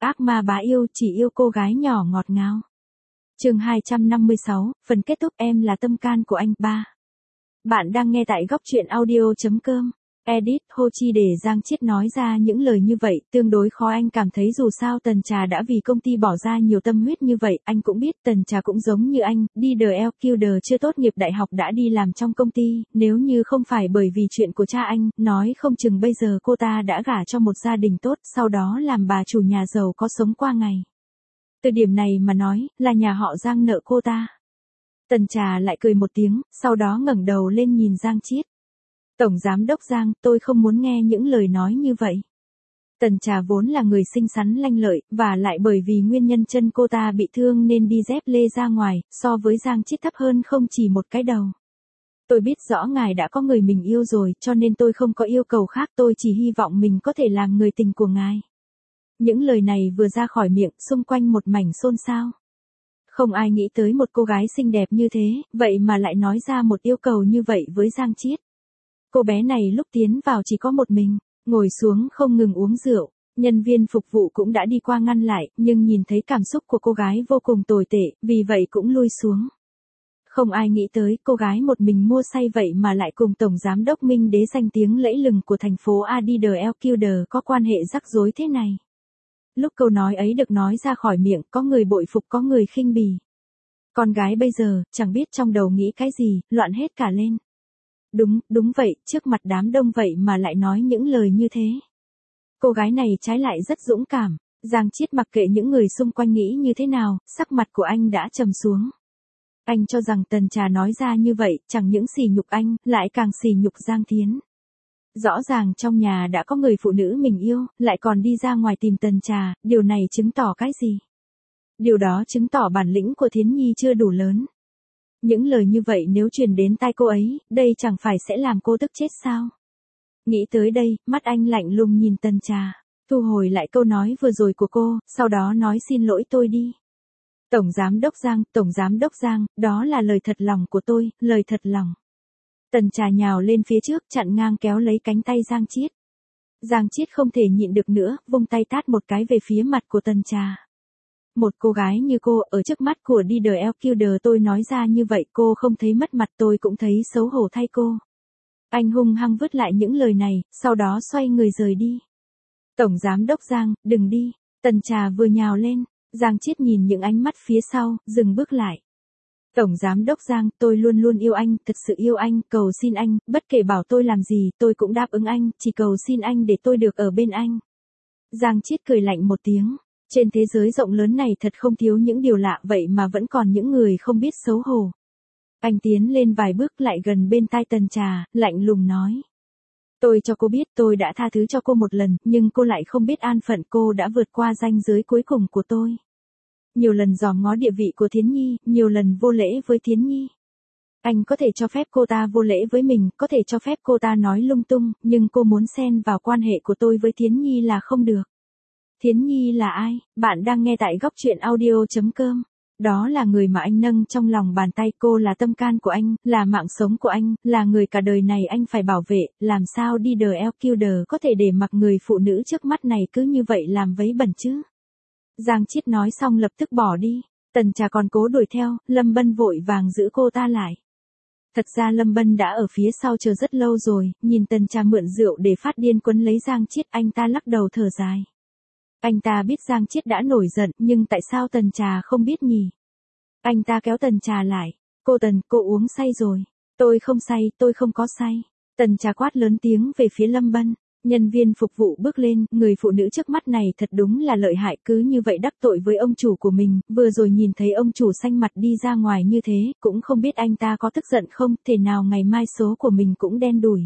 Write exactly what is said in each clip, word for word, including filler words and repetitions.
ác ma bá yêu chỉ yêu cô gái nhỏ ngọt ngào. Chương hai trăm năm mươi sáu, phần kết thúc em là tâm can của anh. ba. Bạn đang nghe tại góc truyện audio chấm com. Edit Ho Chi để Giang Chiết nói ra những lời như vậy, tương đối khó. Anh cảm thấy dù sao Tần Trà đã vì công ty bỏ ra nhiều tâm huyết như vậy, anh cũng biết Tần Trà cũng giống như anh, đi đờ eo kiu đờ chưa tốt nghiệp đại học đã đi làm trong công ty, nếu như không phải bởi vì chuyện của cha anh, nói không chừng bây giờ cô ta đã gả cho một gia đình tốt, sau đó làm bà chủ nhà giàu có sống qua ngày. Từ điểm này mà nói, là nhà họ Giang nợ cô ta. Tần Trà lại cười một tiếng, sau đó ngẩng đầu lên nhìn Giang Chiết. Tổng giám đốc Giang, tôi không muốn nghe những lời nói như vậy. Tần Trà vốn là người xinh xắn lanh lợi, và lại bởi vì nguyên nhân chân cô ta bị thương nên đi dép lê ra ngoài, so với Giang Chiết thấp hơn không chỉ một cái đầu. Tôi biết rõ ngài đã có người mình yêu rồi, cho nên tôi không có yêu cầu khác, tôi chỉ hy vọng mình có thể làm người tình của ngài. Những lời này vừa ra khỏi miệng, xung quanh một mảnh xôn xao. Không ai nghĩ tới một cô gái xinh đẹp như thế, vậy mà lại nói ra một yêu cầu như vậy với Giang Chiết. Cô bé này lúc tiến vào chỉ có một mình, ngồi xuống không ngừng uống rượu, nhân viên phục vụ cũng đã đi qua ngăn lại, nhưng nhìn thấy cảm xúc của cô gái vô cùng tồi tệ, vì vậy cũng lui xuống. Không ai nghĩ tới cô gái một mình mua say vậy mà lại cùng Tổng Giám đốc Minh Đế danh tiếng lẫy lừng của thành phố a đê đờ eo kiu đờ có quan hệ rắc rối thế này. Lúc câu nói ấy được nói ra khỏi miệng, có người bội phục có người khinh bỉ. Con gái bây giờ, chẳng biết trong đầu nghĩ cái gì, loạn hết cả lên. Đúng, đúng vậy, trước mặt đám đông vậy mà lại nói những lời như thế. Cô gái này trái lại rất dũng cảm. Giang Chiết mặc kệ những người xung quanh nghĩ như thế nào, sắc mặt của anh đã trầm xuống. Anh cho rằng Tần Trà nói ra như vậy, chẳng những sỉ nhục anh, lại càng sỉ nhục Giang Thiến. Rõ ràng trong nhà đã có người phụ nữ mình yêu, lại còn đi ra ngoài tìm Tần Trà, điều này chứng tỏ cái gì? Điều đó chứng tỏ bản lĩnh của Thiến Nhi chưa đủ lớn. Những lời như vậy nếu truyền đến tai cô ấy, đây chẳng phải sẽ làm cô tức chết sao? Nghĩ tới đây, mắt anh lạnh lùng nhìn Tần Trà, thu hồi lại câu nói vừa rồi của cô, sau đó nói xin lỗi tôi đi. Tổng Giám đốc Giang, Tổng Giám đốc Giang, đó là lời thật lòng của tôi, lời thật lòng. Tần Trà nhào lên phía trước, chặn ngang kéo lấy cánh tay Giang Chiết. Giang Chiết không thể nhịn được nữa, vung tay tát một cái về phía mặt của Tần Trà. Một cô gái như cô, ở trước mắt của đi đờ eo kiu đờ tôi nói ra như vậy, cô không thấy mất mặt, tôi cũng thấy xấu hổ thay cô. Anh hung hăng vứt lại những lời này, sau đó xoay người rời đi. Tổng Giám đốc Giang, đừng đi. Tần Trà vừa nhào lên, Giang Chiết nhìn những ánh mắt phía sau, dừng bước lại. Tổng Giám đốc Giang, tôi luôn luôn yêu anh, thật sự yêu anh, cầu xin anh, bất kể bảo tôi làm gì, tôi cũng đáp ứng anh, chỉ cầu xin anh để tôi được ở bên anh. Giang Chiết cười lạnh một tiếng. Trên thế giới rộng lớn này thật không thiếu những điều lạ vậy mà vẫn còn những người không biết xấu hổ. Anh tiến lên vài bước lại gần bên tai Tần Trà, lạnh lùng nói. Tôi cho cô biết tôi đã tha thứ cho cô một lần, nhưng cô lại không biết an phận, cô đã vượt qua ranh giới cuối cùng của tôi. Nhiều lần dòm ngó địa vị của Thiến Nhi, nhiều lần vô lễ với Thiến Nhi. Anh có thể cho phép cô ta vô lễ với mình, có thể cho phép cô ta nói lung tung, nhưng cô muốn xen vào quan hệ của tôi với Thiến Nhi là không được. Thiến Nhi là ai? Bạn đang nghe tại góc truyện audio chấm com. Đó là người mà anh nâng trong lòng bàn tay, cô là tâm can của anh, là mạng sống của anh, là người cả đời này anh phải bảo vệ, làm sao đi đờ eo kiu đờ có thể để mặc người phụ nữ trước mắt này cứ như vậy làm vấy bẩn chứ? Giang Chiết nói xong lập tức bỏ đi, Tần Trà còn cố đuổi theo, Lâm Bân vội vàng giữ cô ta lại. Thật ra Lâm Bân đã ở phía sau chờ rất lâu rồi, nhìn Tần Trà mượn rượu để phát điên quấn lấy Giang Chiết, anh ta lắc đầu thở dài. Anh ta biết Giang Chiết đã nổi giận, nhưng tại sao Tần Trà không biết nhỉ? Anh ta kéo Tần Trà lại. Cô Tần, cô uống say rồi. Tôi không say, tôi không có say. Tần Trà quát lớn tiếng về phía Lâm Bân. Nhân viên phục vụ bước lên, người phụ nữ trước mắt này thật đúng là lợi hại, cứ như vậy đắc tội với ông chủ của mình, vừa rồi nhìn thấy ông chủ xanh mặt đi ra ngoài như thế, cũng không biết anh ta có tức giận không, thể nào ngày mai số của mình cũng đen đủi.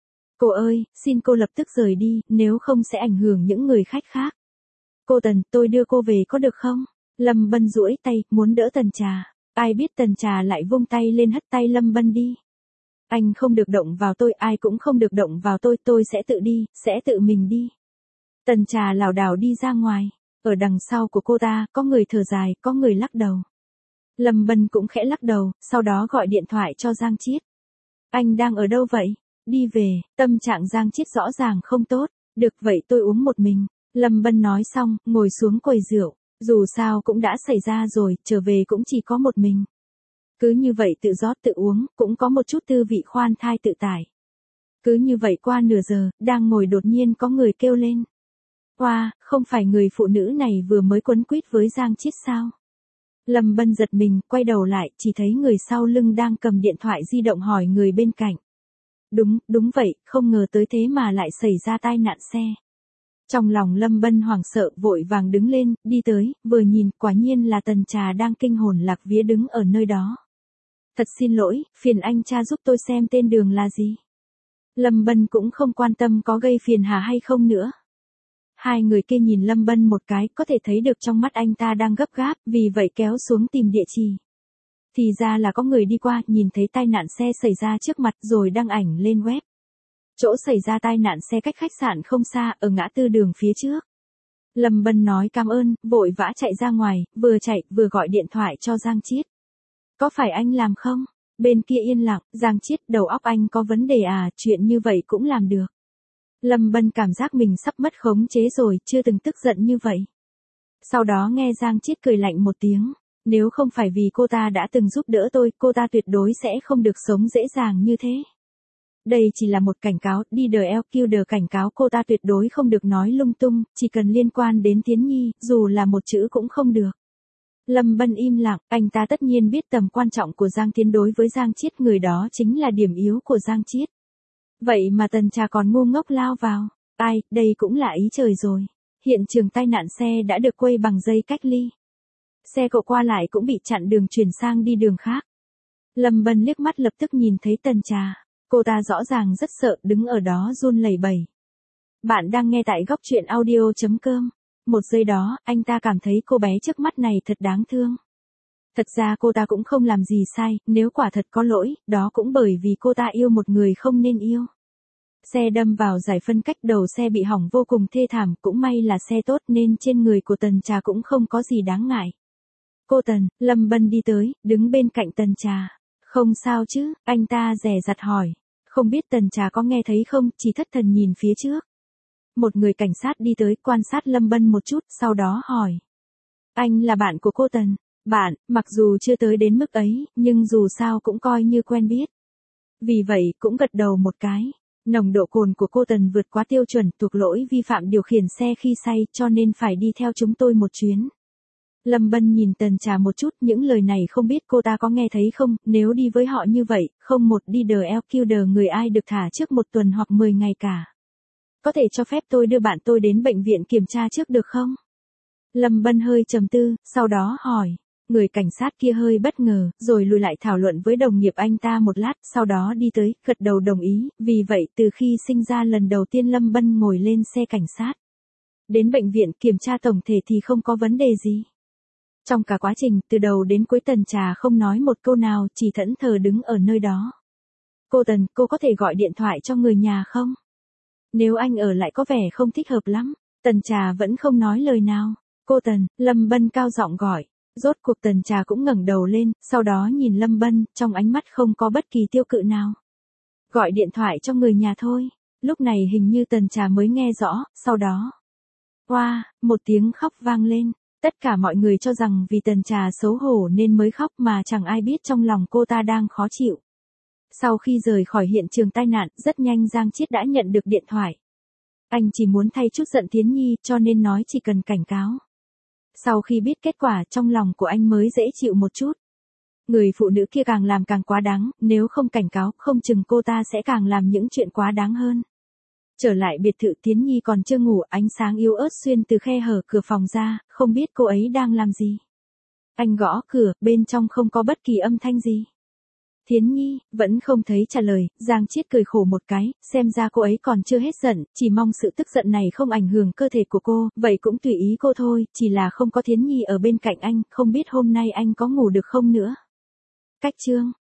Cô ơi, xin cô lập tức rời đi, nếu không sẽ ảnh hưởng những người khách khác. Cô Tần, tôi đưa cô về có được không? Lâm Bân duỗi tay, muốn đỡ Tần Trà. Ai biết Tần Trà lại vung tay lên hất tay Lâm Bân đi. Anh không được động vào tôi, ai cũng không được động vào tôi, tôi sẽ tự đi, sẽ tự mình đi. Tần Trà lảo đảo đi ra ngoài. Ở đằng sau của cô ta, có người thở dài, có người lắc đầu. Lâm Bân cũng khẽ lắc đầu, sau đó gọi điện thoại cho Giang Chiết. Anh đang ở đâu vậy? Đi về, tâm trạng Giang Chiết rõ ràng không tốt. Được vậy tôi uống một mình. Lâm Bân nói xong, ngồi xuống quầy rượu, dù sao cũng đã xảy ra rồi, trở về cũng chỉ có một mình. Cứ như vậy tự rót tự uống, cũng có một chút tư vị khoan thai tự tại. Cứ như vậy qua nửa giờ, đang ngồi đột nhiên có người kêu lên. Oa, không phải người phụ nữ này vừa mới quấn quýt với Giang Chiết sao? Lâm Bân giật mình, quay đầu lại, chỉ thấy người sau lưng đang cầm điện thoại di động hỏi người bên cạnh. Đúng, đúng vậy, không ngờ tới thế mà lại xảy ra tai nạn xe. Trong lòng Lâm Bân hoảng sợ, vội vàng đứng lên, đi tới, vừa nhìn, quả nhiên là Tần Trà đang kinh hồn lạc vía đứng ở nơi đó. Thật xin lỗi, phiền anh cha giúp tôi xem tên đường là gì. Lâm Bân cũng không quan tâm có gây phiền hà hay không nữa. Hai người kia nhìn Lâm Bân một cái, có thể thấy được trong mắt anh ta đang gấp gáp, vì vậy kéo xuống tìm địa chỉ. Thì ra là có người đi qua, nhìn thấy tai nạn xe xảy ra trước mặt rồi đăng ảnh lên web. Chỗ xảy ra tai nạn xe cách khách sạn không xa, ở ngã tư đường phía trước. Lâm Bân nói cảm ơn, vội vã chạy ra ngoài, vừa chạy, vừa gọi điện thoại cho Giang Chiết. Có phải anh làm không? Bên kia yên lặng, Giang Chiết, đầu óc anh có vấn đề à, chuyện như vậy cũng làm được. Lâm Bân cảm giác mình sắp mất khống chế rồi, chưa từng tức giận như vậy. Sau đó nghe Giang Chiết cười lạnh một tiếng. Nếu không phải vì cô ta đã từng giúp đỡ tôi, cô ta tuyệt đối sẽ không được sống dễ dàng như thế. Đây chỉ là một cảnh cáo, đi đờ eo kiu đờ cảnh cáo cô ta tuyệt đối không được nói lung tung, chỉ cần liên quan đến Tiến Nhi, dù là một chữ cũng không được. Lâm Bân im lặng, anh ta tất nhiên biết tầm quan trọng của Giang Tiến đối với Giang Chiết, người đó chính là điểm yếu của Giang Chiết. Vậy mà Tần Trà còn ngu ngốc lao vào, ai, đây cũng là ý trời rồi. Hiện trường tai nạn xe đã được quay bằng dây cách ly. Xe cộ qua lại cũng bị chặn đường chuyển sang đi đường khác. Lâm Bân liếc mắt lập tức nhìn thấy Tần Trà. Cô ta rõ ràng rất sợ, đứng ở đó run lẩy bẩy. Bạn đang nghe tại góc truyện audio chấm com. Một giây đó, anh ta cảm thấy cô bé trước mắt này thật đáng thương. Thật ra cô ta cũng không làm gì sai, nếu quả thật có lỗi, đó cũng bởi vì cô ta yêu một người không nên yêu. Xe đâm vào giải phân cách, đầu xe bị hỏng vô cùng thê thảm, cũng may là xe tốt nên trên người của Tần Trà cũng không có gì đáng ngại. Cô Tần, Lâm Bân đi tới, đứng bên cạnh Tần Trà. Không sao chứ, anh ta dè dặt hỏi. Không biết Tần Trà có nghe thấy không, chỉ thất thần nhìn phía trước. Một người cảnh sát đi tới, quan sát Lâm Bân một chút, sau đó hỏi. Anh là bạn của cô Tần. Bạn, mặc dù chưa tới đến mức ấy, nhưng dù sao cũng coi như quen biết. Vì vậy, cũng gật đầu một cái. Nồng độ cồn của cô Tần vượt quá tiêu chuẩn, thuộc lỗi vi phạm điều khiển xe khi say, cho nên phải đi theo chúng tôi một chuyến. Lâm Bân nhìn Tần Trà một chút, những lời này không biết cô ta có nghe thấy không, nếu đi với họ như vậy, không một đi đờ eo kiu đờ người ai được thả trước một tuần hoặc mười ngày cả. Có thể cho phép tôi đưa bạn tôi đến bệnh viện kiểm tra trước được không? Lâm Bân hơi trầm tư, sau đó hỏi. Người cảnh sát kia hơi bất ngờ, rồi lùi lại thảo luận với đồng nghiệp anh ta một lát, sau đó đi tới, gật đầu đồng ý, vì vậy từ khi sinh ra lần đầu tiên Lâm Bân ngồi lên xe cảnh sát. Đến bệnh viện kiểm tra tổng thể thì không có vấn đề gì. Trong cả quá trình, từ đầu đến cuối Tần Trà không nói một câu nào, chỉ thẫn thờ đứng ở nơi đó. Cô Tần, cô có thể gọi điện thoại cho người nhà không? Nếu anh ở lại có vẻ không thích hợp lắm. Tần Trà vẫn không nói lời nào. Cô Tần, Lâm Bân cao giọng gọi. Rốt cuộc Tần Trà cũng ngẩng đầu lên, sau đó nhìn Lâm Bân, trong ánh mắt không có bất kỳ tiêu cự nào. Gọi điện thoại cho người nhà thôi. Lúc này hình như Tần Trà mới nghe rõ, sau đó. Oa, wow, một tiếng khóc vang lên. Tất cả mọi người cho rằng vì Tần Trà xấu hổ nên mới khóc mà chẳng ai biết trong lòng cô ta đang khó chịu. Sau khi rời khỏi hiện trường tai nạn, rất nhanh Giang Chiết đã nhận được điện thoại. Anh chỉ muốn thay chút giận Tiến Nhi cho nên nói chỉ cần cảnh cáo. Sau khi biết kết quả, trong lòng của anh mới dễ chịu một chút. Người phụ nữ kia càng làm càng quá đáng, nếu không cảnh cáo, không chừng cô ta sẽ càng làm những chuyện quá đáng hơn. Trở lại biệt thự, Tiến Nhi còn chưa ngủ, ánh sáng yếu ớt xuyên từ khe hở cửa phòng ra, không biết cô ấy đang làm gì. Anh gõ cửa, bên trong không có bất kỳ âm thanh gì. Tiến Nhi, vẫn không thấy trả lời, Giang Chiết cười khổ một cái, xem ra cô ấy còn chưa hết giận, chỉ mong sự tức giận này không ảnh hưởng cơ thể của cô, vậy cũng tùy ý cô thôi, chỉ là không có Tiến Nhi ở bên cạnh anh, không biết hôm nay anh có ngủ được không nữa. Cách chương